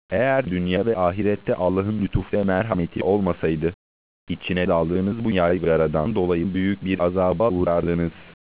Eğer dünya ve ahirette Allah'ın lütuf ve merhameti olmasaydı, içine daldığınız bu yaygaradan dolayı büyük bir azaba uğrardınız.